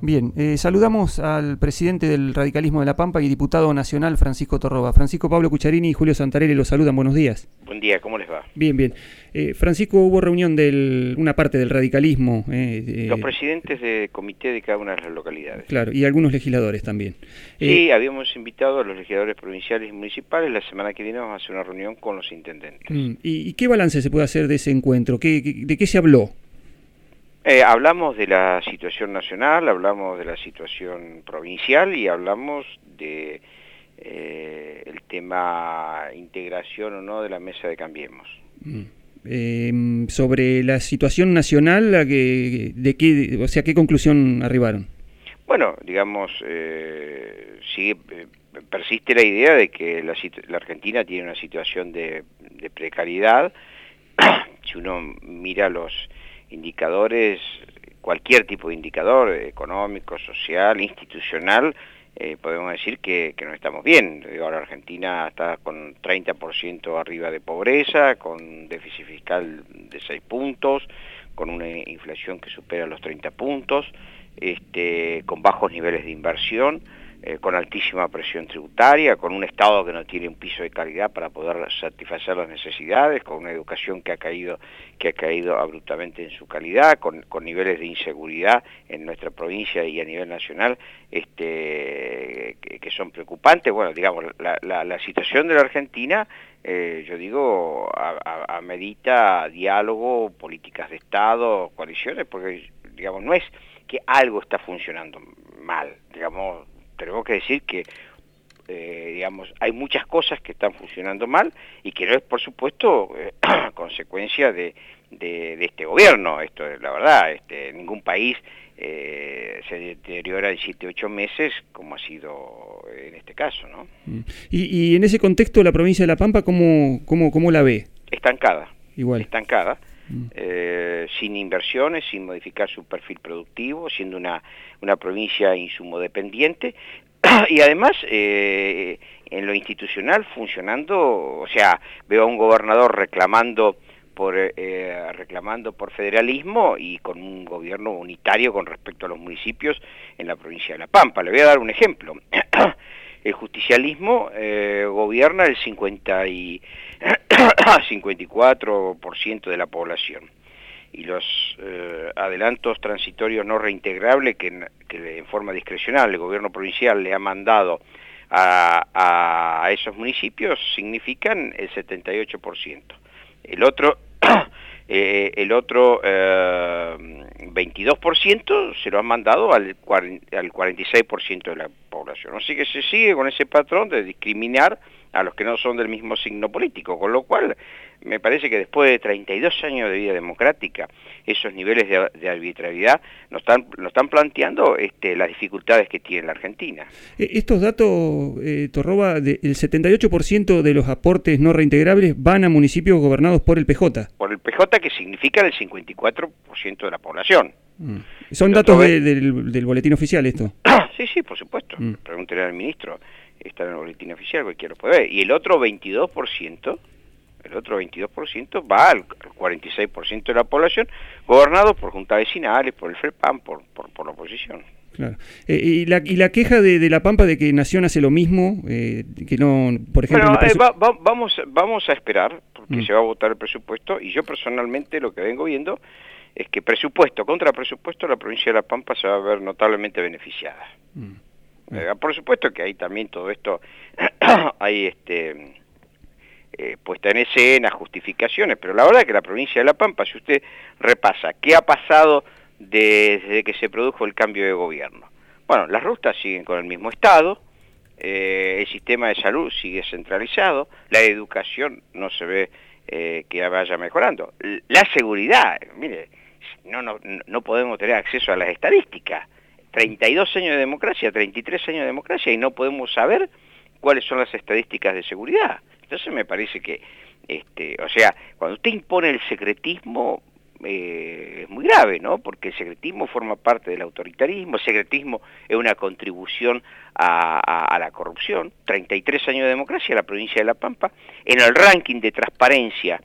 Bien, saludamos al presidente del Radicalismo de La Pampa y diputado nacional Francisco Torroba. Francisco Pablo Cucharini y Julio Santarelli los saludan, buenos días. Buen día, ¿cómo les va? Bien, bien. Francisco, hubo reunión de una parte del radicalismo. Los presidentes de comité de cada una de las localidades. Claro, y algunos legisladores también. Sí, habíamos invitado a los legisladores provinciales y municipales. La semana que viene vamos a hacer una reunión con los intendentes. ¿Y qué balance se puede hacer de ese encuentro? ¿De qué se habló? Hablamos de la situación nacional, hablamos de la situación provincial y hablamos de el tema integración o no de la mesa de Cambiemos. Sobre la situación nacional, ¿qué conclusión arribaron? Bueno, digamos, persiste la idea de que la Argentina tiene una situación de precariedad. Si uno mira los indicadores, cualquier tipo de indicador, económico, social, institucional, podemos decir que no estamos bien. Ahora Argentina está con 30% arriba de pobreza, con déficit fiscal de 6 puntos, con una inflación que supera los 30 puntos, con bajos niveles de inversión, con altísima presión tributaria, con un Estado que no tiene un piso de calidad para poder satisfacer las necesidades, con una educación que ha caído abruptamente en su calidad, con niveles de inseguridad en nuestra provincia y a nivel nacional que son preocupantes. Bueno, digamos, la situación de la Argentina, yo digo, amerita diálogo, políticas de Estado, coaliciones, porque, digamos, no es que algo está funcionando mal, digamos, tenemos que decir que, digamos, hay muchas cosas que están funcionando mal y que no es, por supuesto, consecuencia de este gobierno. Esto es la verdad. Ningún país se deteriora en 7 u 8 meses como ha sido en este caso, ¿no? Y en ese contexto, la provincia de La Pampa, ¿cómo la ve? Estancada. Igual. Estancada. Sin inversiones, sin modificar su perfil productivo, siendo una provincia insumodependiente y además en lo institucional funcionando. O sea, veo a un gobernador reclamando por federalismo y con un gobierno unitario con respecto a los municipios en la provincia de La Pampa. Le voy a dar un ejemplo. El justicialismo gobierna el 54% de la población y los adelantos transitorios no reintegrables que en forma discrecional el gobierno provincial le ha mandado a esos municipios significan el 78%. El otro 22% se lo han mandado al 46% de la población. Así que se sigue con ese patrón de discriminar a los que no son del mismo signo político, con lo cual me parece que después de 32 años de vida democrática, esos niveles de arbitrariedad nos están planteando las dificultades que tiene la Argentina. Estos datos, Torroba, el 78% de los aportes no reintegrables van a municipios gobernados por el PJ. Por el PJ, que significa el 54% de la población. ¿Son datos del boletín oficial esto? Sí, por supuesto. Pregúntele al ministro. Está en el boletín oficial, cualquiera lo puede ver. Y el otro 22% va al 46% de la población, gobernados por juntas vecinales, por el FREPAM, por la oposición. Claro. Y la queja de La Pampa de que Nación hace lo mismo, que no, por ejemplo... Bueno, vamos a esperar, porque se va a votar el presupuesto, y yo personalmente lo que vengo viendo es que presupuesto contra presupuesto la provincia de La Pampa se va a ver notablemente beneficiada. Por supuesto que hay también todo esto, hay puesta en escena, justificaciones, pero la verdad es que la provincia de La Pampa, si usted repasa qué ha pasado desde que se produjo el cambio de gobierno. Bueno, las rutas siguen con el mismo estado, el sistema de salud sigue centralizado, la educación no se ve que vaya mejorando. La seguridad, mire, no podemos tener acceso a las estadísticas. 32 años de democracia, 33 años de democracia y no podemos saber cuáles son las estadísticas de seguridad. Entonces me parece que, o sea, cuando usted impone el secretismo es muy grave, ¿no? Porque el secretismo forma parte del autoritarismo, el secretismo es una contribución a la corrupción. 33 años de democracia, la provincia de La Pampa, en el ranking de transparencia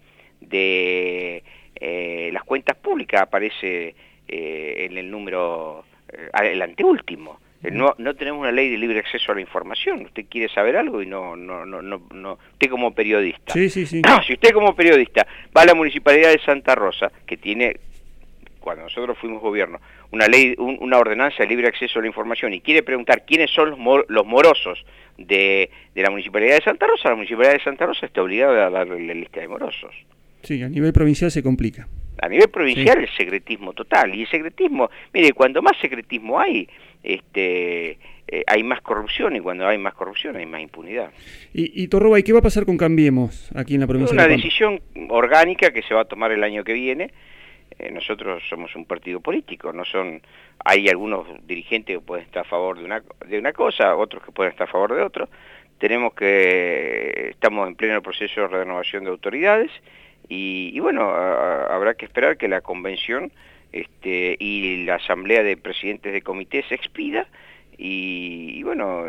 de las cuentas públicas aparece en el número el anteúltimo. No tenemos una ley de libre acceso a la información. Usted quiere saber algo y no. Usted como periodista. Sí. Si usted como periodista va a la Municipalidad de Santa Rosa, que tiene, cuando nosotros fuimos gobierno, una ley, una ordenanza de libre acceso a la información, y quiere preguntar quiénes son los morosos de la Municipalidad de Santa Rosa, la Municipalidad de Santa Rosa está obligada a darle la lista de morosos. Sí, a nivel provincial se complica. A nivel provincial el secretismo total, y el secretismo, mire, cuando más secretismo hay más corrupción, y cuando hay más corrupción hay más impunidad. Y Torroba, ¿y qué va a pasar con Cambiemos aquí en la provincia de La Pampa? Una decisión orgánica que se va a tomar el año que viene. Nosotros somos un partido político, hay algunos dirigentes que pueden estar a favor de una cosa, otros que pueden estar a favor de otro. Estamos en pleno proceso de renovación de autoridades, y bueno, habrá que esperar que la convención y la asamblea de presidentes de comités se expida, y bueno,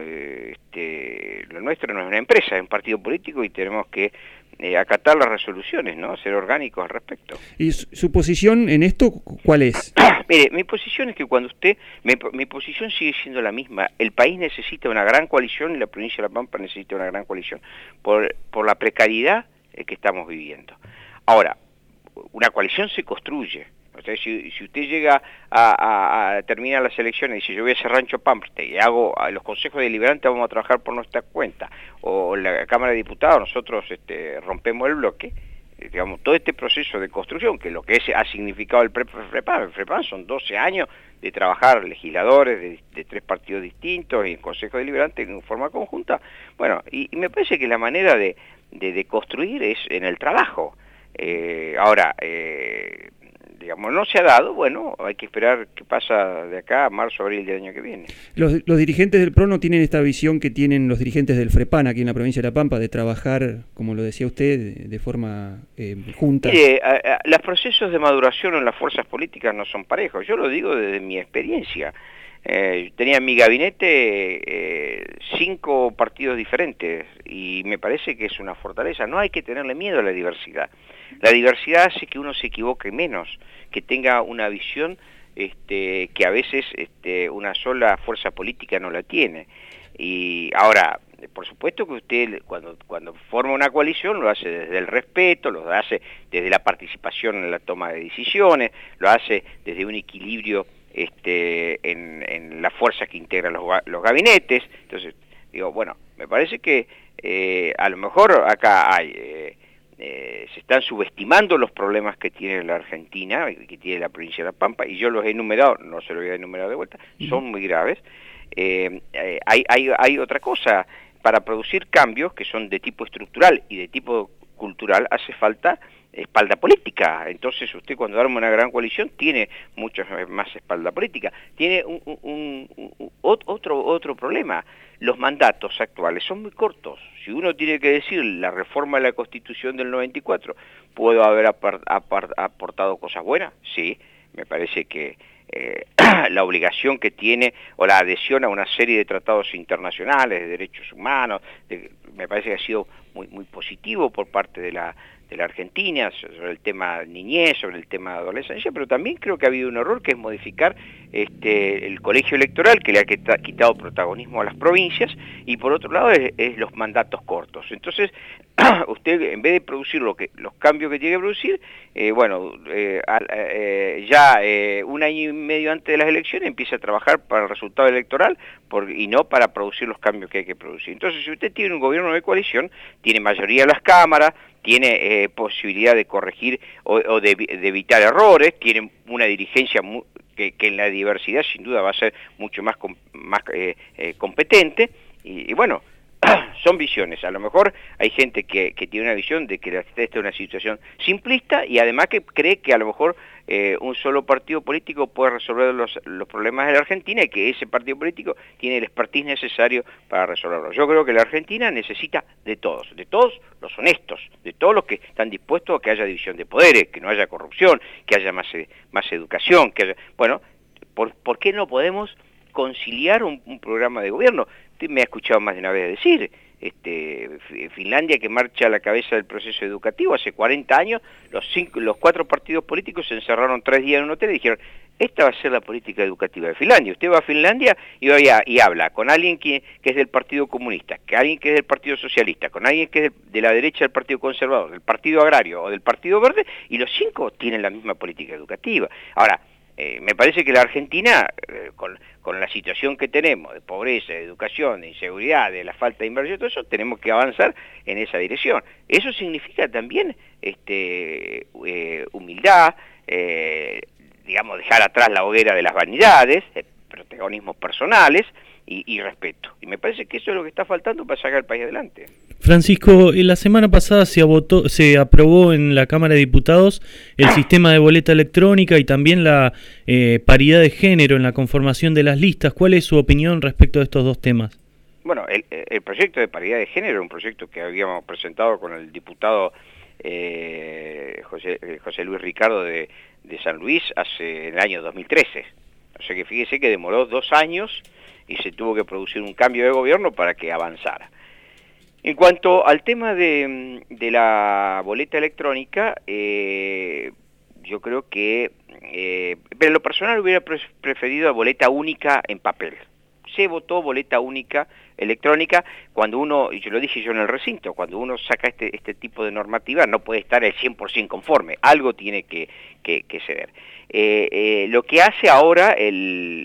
lo nuestro no es una empresa, es un partido político, y tenemos que acatar las resoluciones, ¿no? Ser orgánicos al respecto. ¿Y su posición en esto cuál es? Mire, mi posición es que mi posición sigue siendo la misma. El país necesita una gran coalición, y la provincia de La Pampa necesita una gran coalición por la precariedad que estamos viviendo. Ahora, una coalición se construye. O sea, si usted llega a terminar las elecciones y dice, yo voy a hacer Rancho Pampa y hago a los consejos deliberantes, vamos a trabajar por nuestra cuenta, o la Cámara de Diputados, nosotros rompemos el bloque, digamos, todo este proceso de construcción, que lo que ha significado el FREPAM son 12 años de trabajar legisladores de 3 partidos distintos y en consejos deliberantes en forma conjunta. Bueno, y me parece que la manera de construir es en el trabajo. Ahora, digamos, no se ha dado, bueno, hay que esperar qué pasa de acá a marzo, abril del año que viene. Los dirigentes del PRO no tienen esta visión que tienen los dirigentes del FREPAN aquí en la provincia de La Pampa, de trabajar, como lo decía usted, de forma junta. Mire, los procesos de maduración en las fuerzas políticas no son parejos, yo lo digo desde mi experiencia. Tenía en mi gabinete 5 partidos diferentes, y me parece que es una fortaleza. No hay que tenerle miedo a la diversidad. La diversidad hace que uno se equivoque menos, que tenga una visión que a veces una sola fuerza política no la tiene. Y ahora, por supuesto que usted cuando forma una coalición lo hace desde el respeto, lo hace desde la participación en la toma de decisiones, lo hace desde un equilibrio en la fuerza que integra los gabinetes. Entonces, digo, bueno, me parece que a lo mejor acá se están subestimando los problemas que tiene la Argentina, que tiene la provincia de La Pampa, y yo los he enumerado, no se los voy a enumerar de vuelta, son muy graves. Hay otra cosa, para producir cambios que son de tipo estructural y de tipo cultural hace falta espalda política. Entonces usted cuando arma una gran coalición tiene mucho más espalda política. Tiene otro problema. Los mandatos actuales son muy cortos. Si uno tiene que decir la reforma de la Constitución del 94, ¿puedo haber aportado cosas buenas? Sí, me parece que la obligación que tiene, o la adhesión a una serie de tratados internacionales de derechos humanos, me parece que ha sido muy positivo por parte de la Argentina, sobre el tema niñez, sobre el tema adolescencia, pero también creo que ha habido un error, que es modificar el colegio electoral, que le ha quitado protagonismo a las provincias, y por otro lado es los mandatos cortos. Entonces, usted, en vez de producir los cambios que tiene que producir, un año y medio antes de las elecciones empieza a trabajar para el resultado electoral y no para producir los cambios que hay que producir. Entonces, si usted tiene un gobierno de coalición, tiene mayoría en las cámaras, tiene posibilidad de corregir o de evitar errores, tiene una dirigencia que en la diversidad sin duda va a ser mucho más competente, y bueno, son visiones. A lo mejor hay gente que tiene una visión de que esta es una situación simplista, y además que cree que a lo mejor un solo partido político puede resolver los problemas de la Argentina, y que ese partido político tiene el expertise necesario para resolverlos. Yo creo que la Argentina necesita de todos los honestos, de todos los que están dispuestos a que haya división de poderes, que no haya corrupción, que haya más educación, que haya... Bueno, ¿por qué no podemos conciliar un programa de gobierno. Usted me ha escuchado más de una vez decir, Finlandia, que marcha a la cabeza del proceso educativo, hace 40 años, los 4 partidos políticos se encerraron 3 días en un hotel y dijeron, esta va a ser la política educativa de Finlandia. Usted va a Finlandia y habla con alguien que es del Partido Comunista, con alguien que es del Partido Socialista, con alguien que es de la derecha del Partido Conservador, del Partido Agrario o del Partido Verde, y los 5 tienen la misma política educativa. Ahora, me parece que la Argentina, con la situación que tenemos de pobreza, de educación, de inseguridad, de la falta de inversión, todo eso, tenemos que avanzar en esa dirección. Eso significa también humildad, digamos, dejar atrás la hoguera de las vanidades, protagonismos personales y respeto. Y me parece que eso es lo que está faltando para sacar el país adelante. Francisco, la semana pasada se aprobó en la Cámara de Diputados el sistema de boleta electrónica y también la paridad de género en la conformación de las listas. ¿Cuál es su opinión respecto de estos dos temas? Bueno, el proyecto de paridad de género es un proyecto que habíamos presentado con el diputado José Luis Ricardo de San Luis en el año 2013. O sea que fíjese que demoró 2 años y se tuvo que producir un cambio de gobierno para que avanzara. En cuanto al tema de la boleta electrónica, yo creo que, pero en lo personal hubiera preferido la boleta única en papel. Se votó boleta única electrónica cuando uno, y yo lo dije yo en el recinto, cuando uno saca este tipo de normativa no puede estar el 100% conforme, algo tiene que ceder. Lo que hace ahora el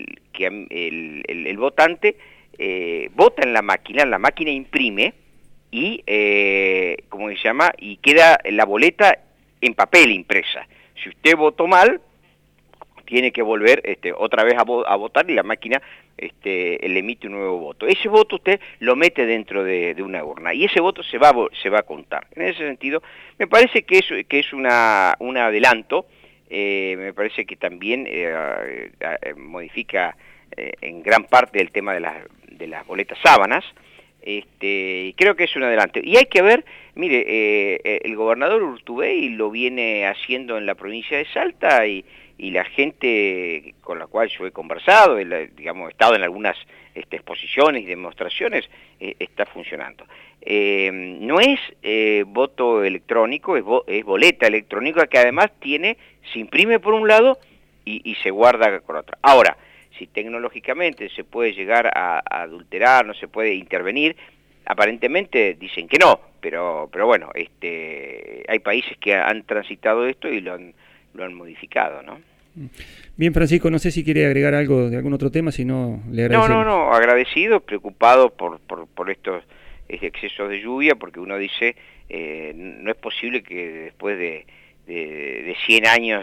votante vota en la máquina imprime y, ¿cómo se llama? Y queda la boleta en papel impresa. Si usted votó mal, tiene que volver otra vez a votar y la máquina le emite un nuevo voto. Ese voto usted lo mete dentro de una urna y ese voto se va a contar. En ese sentido, me parece que es un adelanto. Me parece que también modifica en gran parte el tema de las boletas sábanas. Creo que es un adelanto. Y hay que ver, mire, el gobernador Urtubey lo viene haciendo en la provincia de Salta y la gente con la cual yo he conversado, digamos, he estado en algunas exposiciones y demostraciones, está funcionando. No es voto electrónico, es boleta electrónica que además se imprime por un lado y se guarda con otra. Ahora, si tecnológicamente se puede llegar a adulterar, no se puede intervenir, aparentemente dicen que no, pero bueno, hay países que han transitado esto y lo han modificado, ¿no? Bien, Francisco, no sé si quiere agregar algo de algún otro tema, si no le agradecemos. No, agradecido, preocupado por estos excesos de lluvia, porque uno dice, no es posible que después de 100 años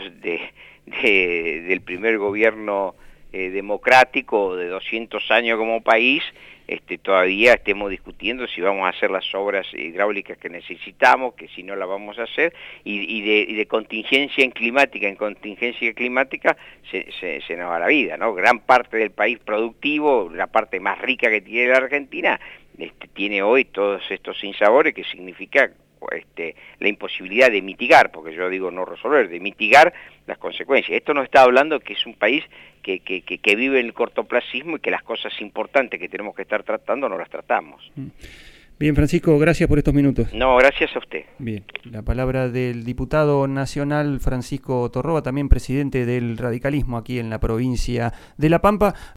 del primer gobierno democrático, de 200 años como país, todavía estemos discutiendo si vamos a hacer las obras hidráulicas que necesitamos, que si no las vamos a hacer, y de contingencia climática en contingencia climática se nos va la vida, ¿no? Gran parte del país productivo, la parte más rica que tiene la Argentina, tiene hoy todos estos sinsabores, que significa la imposibilidad de mitigar, porque yo digo no resolver, de mitigar las consecuencias. Esto nos está hablando que es un país que vive en el cortoplacismo y que las cosas importantes que tenemos que estar tratando no las tratamos. Bien, Francisco, gracias por estos minutos. No, gracias a usted. Bien, la palabra del diputado nacional Francisco Torroba, también presidente del radicalismo aquí en la provincia de La Pampa.